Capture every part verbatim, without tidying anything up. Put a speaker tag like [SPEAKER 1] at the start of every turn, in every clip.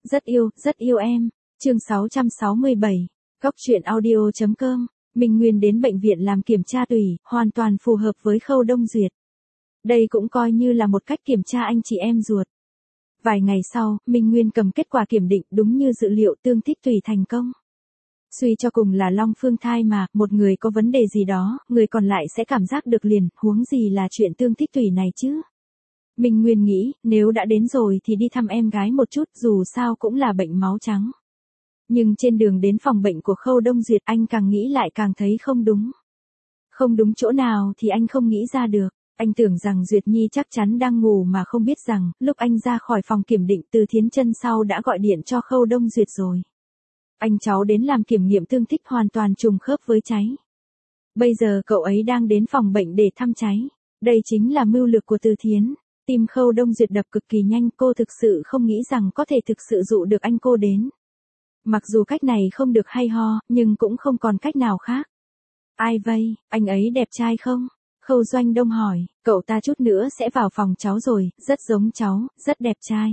[SPEAKER 1] Rất yêu, rất yêu em. Chương sáu trăm sáu mươi bảy. Góc truyện audio chấm com. Minh Nguyên đến bệnh viện làm kiểm tra tủy, hoàn toàn phù hợp với Khâu Đông Duyệt. Đây cũng coi như là một cách kiểm tra anh chị em ruột. Vài ngày sau, Minh Nguyên cầm kết quả kiểm định đúng như dự liệu, tương tích tủy thành công. Suy cho cùng là long phương thai mà, một người có vấn đề gì đó, người còn lại sẽ cảm giác được liền, huống gì là chuyện tương tích tủy này chứ. Minh Nguyên nghĩ, nếu đã đến rồi thì đi thăm em gái một chút, dù sao cũng là bệnh máu trắng. Nhưng trên đường đến phòng bệnh của Khâu Đông Duyệt, anh càng nghĩ lại càng thấy không đúng. Không đúng chỗ nào thì anh không nghĩ ra được. Anh tưởng rằng Duyệt Nhi chắc chắn đang ngủ mà không biết rằng, lúc anh ra khỏi phòng kiểm định, Từ Thiến chân sau đã gọi điện cho Khâu Đông Duyệt rồi. Anh cháu đến làm kiểm nghiệm tương tích hoàn toàn trùng khớp với cháy. Bây giờ cậu ấy đang đến phòng bệnh để thăm cháy. Đây chính là mưu lược của Từ Thiến. Tim Khâu Đông Duyệt đập cực kỳ nhanh, cô thực sự không nghĩ rằng có thể thực sự dụ được anh cô đến. Mặc dù cách này không được hay ho, nhưng cũng không còn cách nào khác. Ai vây, anh ấy đẹp trai không? Khâu Doanh Đông hỏi, cậu ta chút nữa sẽ vào phòng cháu rồi, rất giống cháu, rất đẹp trai.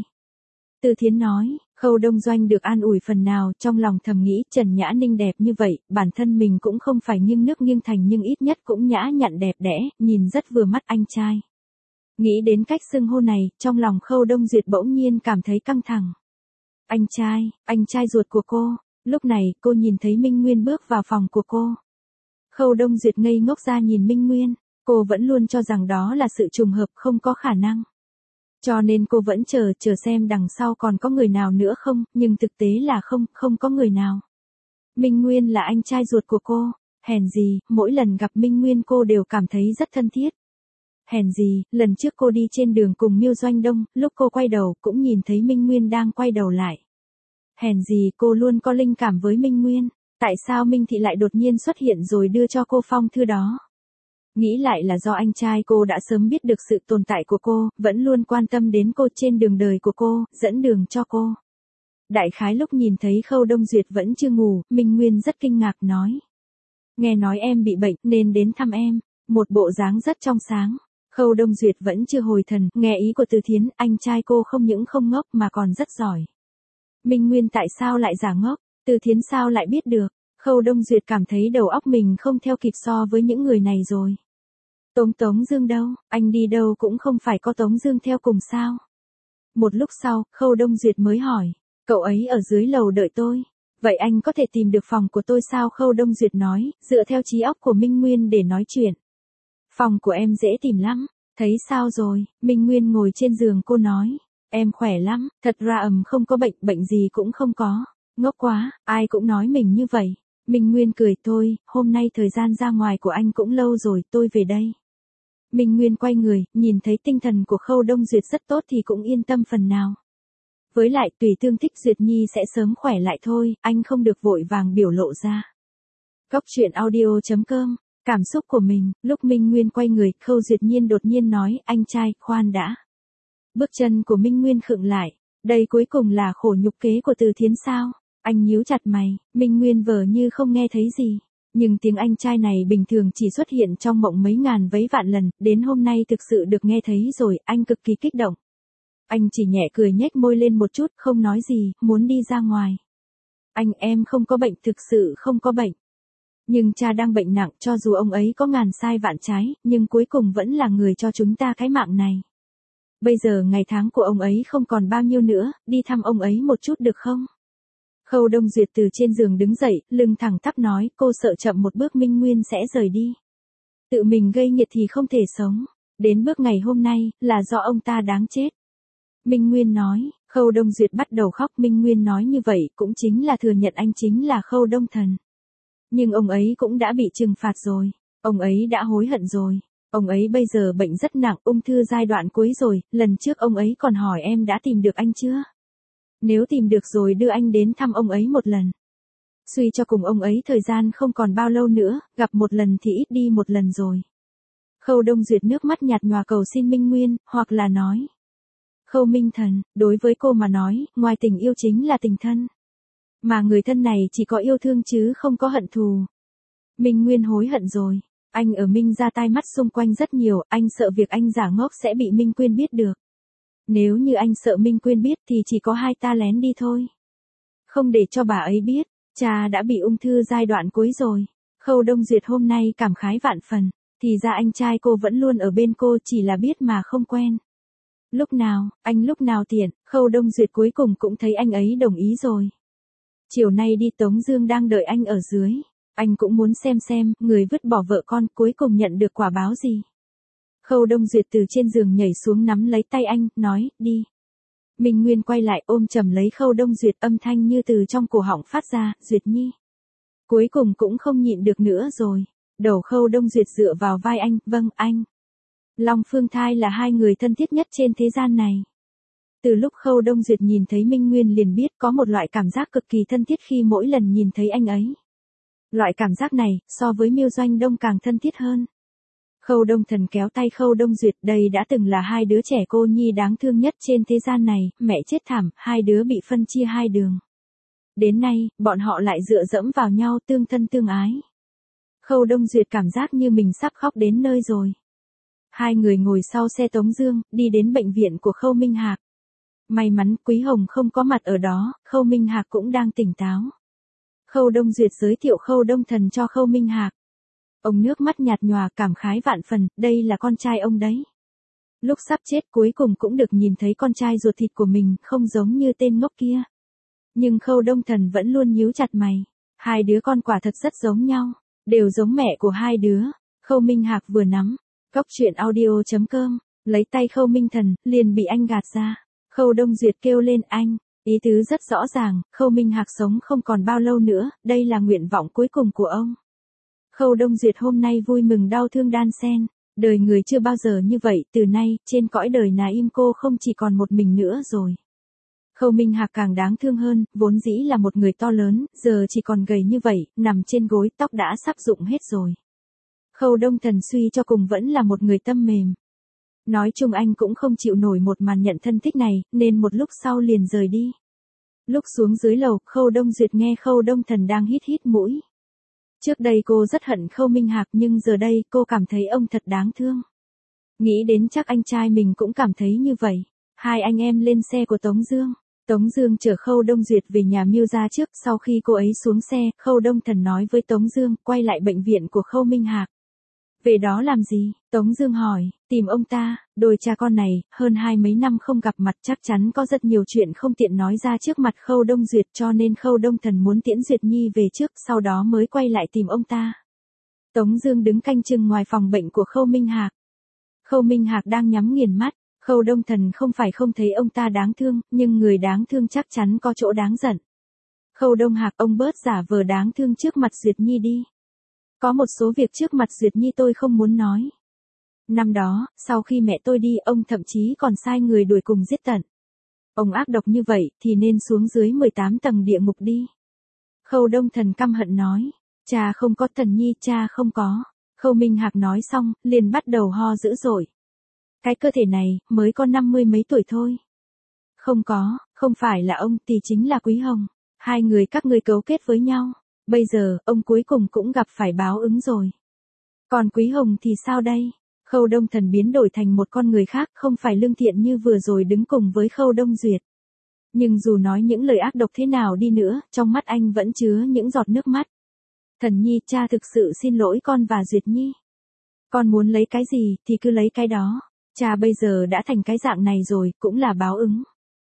[SPEAKER 1] Từ Thiến nói, Khâu Đông Doanh được an ủi phần nào, trong lòng thầm nghĩ Trần Nhã Ninh đẹp như vậy, bản thân mình cũng không phải nghiêng nước nghiêng thành nhưng ít nhất cũng nhã nhặn đẹp đẽ, nhìn rất vừa mắt anh trai. Nghĩ đến cách xưng hô này, trong lòng Khâu Đông Duyệt bỗng nhiên cảm thấy căng thẳng. Anh trai, anh trai ruột của cô. Lúc này, cô nhìn thấy Minh Nguyên bước vào phòng của cô. Khâu Đông Duyệt ngây ngốc ra nhìn Minh Nguyên, cô vẫn luôn cho rằng đó là sự trùng hợp, không có khả năng. Cho nên cô vẫn chờ, chờ xem đằng sau còn có người nào nữa không, nhưng thực tế là không, không có người nào. Minh Nguyên là anh trai ruột của cô, hèn gì, mỗi lần gặp Minh Nguyên cô đều cảm thấy rất thân thiết. Hèn gì, lần trước cô đi trên đường cùng Miêu Doanh Đông, lúc cô quay đầu cũng nhìn thấy Minh Nguyên đang quay đầu lại. Hèn gì cô luôn có linh cảm với Minh Nguyên, tại sao Minh Thị lại đột nhiên xuất hiện rồi đưa cho cô phong thư đó. Nghĩ lại là do anh trai cô đã sớm biết được sự tồn tại của cô, vẫn luôn quan tâm đến cô trên đường đời của cô, dẫn đường cho cô. Đại khái lúc nhìn thấy Khâu Đông Duyệt vẫn chưa ngủ, Minh Nguyên rất kinh ngạc nói. Nghe nói em bị bệnh nên đến thăm em, một bộ dáng rất trong sáng. Khâu Đông Duyệt vẫn chưa hồi thần, nghe ý của Từ Thiến, anh trai cô không những không ngốc mà còn rất giỏi. Minh Nguyên tại sao lại giả ngốc, Từ Thiến sao lại biết được, Khâu Đông Duyệt cảm thấy đầu óc mình không theo kịp so với những người này rồi. Tống Tống Dương đâu, anh đi đâu cũng không phải có Tống Dương theo cùng sao. Một lúc sau, Khâu Đông Duyệt mới hỏi, cậu ấy ở dưới lầu đợi tôi. Vậy anh có thể tìm được phòng của tôi sao? Khâu Đông Duyệt nói, dựa theo trí óc của Minh Nguyên để nói chuyện. Phòng của em dễ tìm lắm, thấy sao rồi? Minh Nguyên ngồi trên giường cô nói, em khỏe lắm, thật ra ầm không có bệnh, bệnh gì cũng không có. Ngốc quá, ai cũng nói mình như vậy. Minh Nguyên cười, tôi, hôm nay thời gian ra ngoài của anh cũng lâu rồi, tôi về đây. Minh Nguyên quay người, nhìn thấy tinh thần của Khâu Đông Duyệt rất tốt thì cũng yên tâm phần nào. Với lại tùy tương tích Duyệt Nhi sẽ sớm khỏe lại thôi, anh không được vội vàng biểu lộ ra. Góc truyện audio chấm com. Cảm xúc của mình, lúc Minh Nguyên quay người, Khâu Duyệt Nhiên đột nhiên nói, anh trai, khoan đã. Bước chân của Minh Nguyên khựng lại, đây cuối cùng là khổ nhục kế của Từ Thiến sao? Anh nhíu chặt mày, Minh Nguyên vờ như không nghe thấy gì. Nhưng tiếng anh trai này bình thường chỉ xuất hiện trong mộng mấy ngàn vấy vạn lần, đến hôm nay thực sự được nghe thấy rồi, anh cực kỳ kích động. Anh chỉ nhẹ cười nhếch môi lên một chút, không nói gì, muốn đi ra ngoài. Anh em không có bệnh, thực sự không có bệnh. Nhưng cha đang bệnh nặng, cho dù ông ấy có ngàn sai vạn trái, nhưng cuối cùng vẫn là người cho chúng ta cái mạng này. Bây giờ ngày tháng của ông ấy không còn bao nhiêu nữa, đi thăm ông ấy một chút được không? Khâu Đông Duyệt từ trên giường đứng dậy, lưng thẳng tắp nói, cô sợ chậm một bước Minh Nguyên sẽ rời đi. Tự mình gây nghiệt thì không thể sống. Đến bước ngày hôm nay, là do ông ta đáng chết. Minh Nguyên nói, Khâu Đông Duyệt bắt đầu khóc. Minh Nguyên nói như vậy cũng chính là thừa nhận anh chính là Khâu Đông Thần. Nhưng ông ấy cũng đã bị trừng phạt rồi, ông ấy đã hối hận rồi, ông ấy bây giờ bệnh rất nặng, ung thư giai đoạn cuối rồi, lần trước ông ấy còn hỏi em đã tìm được anh chưa? Nếu tìm được rồi đưa anh đến thăm ông ấy một lần. Suy cho cùng ông ấy thời gian không còn bao lâu nữa, gặp một lần thì ít đi một lần rồi. Khâu Đông Duyệt nước mắt nhạt nhòa cầu xin Minh Nguyên, hoặc là nói. Khâu Minh Thần, đối với cô mà nói, ngoài tình yêu chính là tình thân. Mà người thân này chỉ có yêu thương chứ không có hận thù. Minh Nguyên hối hận rồi. Anh ở Minh ra tai mắt xung quanh rất nhiều, anh sợ việc anh giả ngốc sẽ bị Minh Quyên biết được. Nếu như anh sợ Minh Quyên biết thì chỉ có hai ta lén đi thôi. Không để cho bà ấy biết, cha đã bị ung thư giai đoạn cuối rồi. Khâu Đông Duyệt hôm nay cảm khái vạn phần, thì ra anh trai cô vẫn luôn ở bên cô chỉ là biết mà không quen. Lúc nào, anh lúc nào tiện, Khâu Đông Duyệt cuối cùng cũng thấy anh ấy đồng ý rồi. Chiều nay đi Tống Dương đang đợi anh ở dưới. Anh cũng muốn xem xem, người vứt bỏ vợ con cuối cùng nhận được quả báo gì. Khâu Đông Duyệt từ trên giường nhảy xuống nắm lấy tay anh, nói, đi. Minh Nguyên quay lại ôm chầm lấy Khâu Đông Duyệt, âm thanh như từ trong cổ họng phát ra, Duyệt Nhi. Cuối cùng cũng không nhịn được nữa rồi. Đầu Khâu Đông Duyệt dựa vào vai anh, vâng anh. Long Phương Thai là hai người thân thiết nhất trên thế gian này. Từ lúc Khâu Đông Duyệt nhìn thấy Minh Nguyên liền biết có một loại cảm giác cực kỳ thân thiết khi mỗi lần nhìn thấy anh ấy. Loại cảm giác này, so với Miêu Doanh Đông càng thân thiết hơn. Khâu Đông Thần kéo tay Khâu Đông Duyệt, đây đã từng là hai đứa trẻ cô nhi đáng thương nhất trên thế gian này, mẹ chết thảm, hai đứa bị phân chia hai đường. Đến nay, bọn họ lại dựa dẫm vào nhau tương thân tương ái. Khâu Đông Duyệt cảm giác như mình sắp khóc đến nơi rồi. Hai người ngồi sau xe Tống Dương, đi đến bệnh viện của Khâu Minh Hạc. May mắn Quý Hồng không có mặt ở đó, Khâu Minh Hạc cũng đang tỉnh táo. Khâu Đông Duyệt giới thiệu Khâu Đông Thần cho Khâu Minh Hạc. Ông nước mắt nhạt nhòa cảm khái vạn phần, đây là con trai ông đấy. Lúc sắp chết cuối cùng cũng được nhìn thấy con trai ruột thịt của mình, không giống như tên ngốc kia. Nhưng Khâu Đông Thần vẫn luôn nhíu chặt mày. Hai đứa con quả thật rất giống nhau, đều giống mẹ của hai đứa. Khâu Minh Hạc vừa nắm Góc truyện audio chấm com, lấy tay Khâu Minh Thần, liền bị anh gạt ra. Khâu Đông Duyệt kêu lên anh, ý tứ rất rõ ràng, Khâu Minh Hạc sống không còn bao lâu nữa, đây là nguyện vọng cuối cùng của ông. Khâu Đông Duyệt hôm nay vui mừng đau thương đan xen, đời người chưa bao giờ như vậy, từ nay, trên cõi đời nà im cô không chỉ còn một mình nữa rồi. Khâu Minh Hạc càng đáng thương hơn, vốn dĩ là một người to lớn, giờ chỉ còn gầy như vậy, nằm trên gối, tóc đã sắp rụng hết rồi. Khâu Đông Thần suy cho cùng vẫn là một người tâm mềm. Nói chung anh cũng không chịu nổi một màn nhận thân thích này, nên một lúc sau liền rời đi. Lúc xuống dưới lầu, Khâu Đông Duyệt nghe Khâu Đông Thần đang hít hít mũi. Trước đây cô rất hận Khâu Minh Hạc nhưng giờ đây cô cảm thấy ông thật đáng thương. Nghĩ đến chắc anh trai mình cũng cảm thấy như vậy. Hai anh em lên xe của Tống Dương. Tống Dương chở Khâu Đông Duyệt về nhà Miêu gia trước, sau khi cô ấy xuống xe, Khâu Đông Thần nói với Tống Dương, quay lại bệnh viện của Khâu Minh Hạc. Về đó làm gì? Tống Dương hỏi, tìm ông ta, đôi cha con này, hơn hai mấy năm không gặp mặt chắc chắn có rất nhiều chuyện không tiện nói ra trước mặt Khâu Đông Duyệt cho nên Khâu Đông Thần muốn tiễn Duyệt Nhi về trước, sau đó mới quay lại tìm ông ta. Tống Dương đứng canh chừng ngoài phòng bệnh của Khâu Minh Hạc. Khâu Minh Hạc đang nhắm nghiền mắt, Khâu Đông Thần không phải không thấy ông ta đáng thương, nhưng người đáng thương chắc chắn có chỗ đáng giận. Khâu Đông Hạc, ông bớt giả vờ đáng thương trước mặt Duyệt Nhi đi. Có một số việc trước mặt Duyệt Nhi tôi không muốn nói. Năm đó, sau khi mẹ tôi đi, ông thậm chí còn sai người đuổi cùng giết tận. Ông ác độc như vậy, thì nên xuống dưới mười tám tầng địa ngục đi. Khâu Đông Thần căm hận nói, cha không có Thần Nhi, cha không có. Khâu Minh Hạc nói xong, liền bắt đầu ho dữ dội. Cái cơ thể này, mới có năm mươi mấy tuổi thôi. Không có, không phải là ông thì chính là Quý Hồng. Hai người các ngươi cấu kết với nhau. Bây giờ, ông cuối cùng cũng gặp phải báo ứng rồi. Còn Quý Hồng thì sao đây? Khâu Đông Thần biến đổi thành một con người khác, không phải lương thiện như vừa rồi đứng cùng với Khâu Đông Duyệt. Nhưng dù nói những lời ác độc thế nào đi nữa, trong mắt anh vẫn chứa những giọt nước mắt. Thần Nhi, cha thực sự xin lỗi con và Duyệt Nhi. Con muốn lấy cái gì, thì cứ lấy cái đó. Cha bây giờ đã thành cái dạng này rồi, cũng là báo ứng.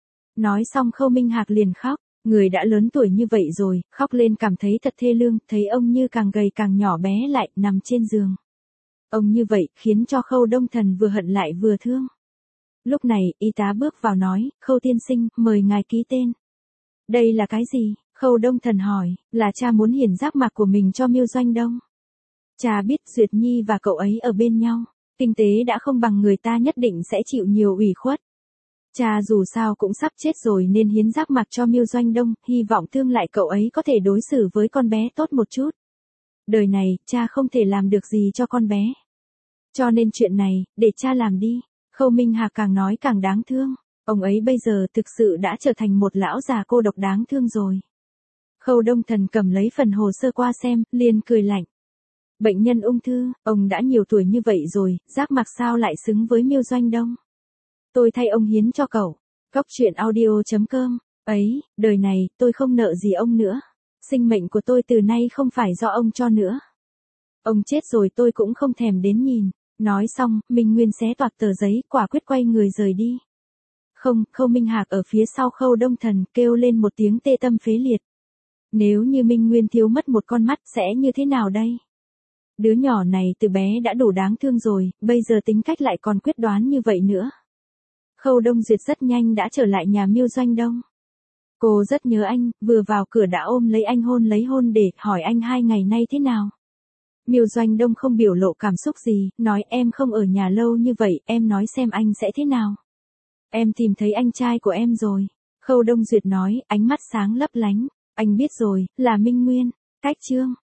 [SPEAKER 1] Nói xong Khâu Minh Hạc liền khóc. Người đã lớn tuổi như vậy rồi, khóc lên cảm thấy thật thê lương, thấy ông như càng gầy càng nhỏ bé lại, nằm trên giường. Ông như vậy, khiến cho Khâu Đông Thần vừa hận lại vừa thương. Lúc này, y tá bước vào nói, Khâu tiên sinh, mời ngài ký tên. Đây là cái gì? Khâu Đông Thần hỏi, là cha muốn hiển giác mạc của mình cho Miêu Doanh Đông. Cha biết Duyệt Nhi và cậu ấy ở bên nhau, kinh tế đã không bằng người ta nhất định sẽ chịu nhiều ủy khuất. Cha dù sao cũng sắp chết rồi nên hiến giác mạc cho Miêu Doanh Đông, hy vọng tương lại cậu ấy có thể đối xử với con bé tốt một chút. Đời này, cha không thể làm được gì cho con bé. Cho nên chuyện này, để cha làm đi. Khâu Minh Hạc càng nói càng đáng thương. Ông ấy bây giờ thực sự đã trở thành một lão già cô độc đáng thương rồi. Khâu Đông Thần cầm lấy phần hồ sơ qua xem, liền cười lạnh. Bệnh nhân ung thư, ông đã nhiều tuổi như vậy rồi, giác mạc sao lại xứng với Miêu Doanh Đông. Tôi thay ông hiến cho cậu. Góc chuyện audio chấm com. Ấy, đời này, tôi không nợ gì ông nữa. Sinh mệnh của tôi từ nay không phải do ông cho nữa. Ông chết rồi tôi cũng không thèm đến nhìn. Nói xong, Minh Nguyên xé toạc tờ giấy, quả quyết quay người rời đi. Không, Khâu Minh Hạc ở phía sau Khâu Đông Thần kêu lên một tiếng tê tâm phế liệt. Nếu như Minh Nguyên thiếu mất một con mắt sẽ như thế nào đây? Đứa nhỏ này từ bé đã đủ đáng thương rồi, bây giờ tính cách lại còn quyết đoán như vậy nữa. Khâu Đông Duyệt rất nhanh đã trở lại nhà Miêu Doanh Đông. Cô rất nhớ anh, vừa vào cửa đã ôm lấy anh hôn lấy hôn để hỏi anh hai ngày nay thế nào. Miêu Doanh Đông không biểu lộ cảm xúc gì, nói em không ở nhà lâu như vậy, em nói xem anh sẽ thế nào. Em tìm thấy anh trai của em rồi. Khâu Đông Duyệt nói, ánh mắt sáng lấp lánh. Anh biết rồi, là Minh Nguyên. Cách chương.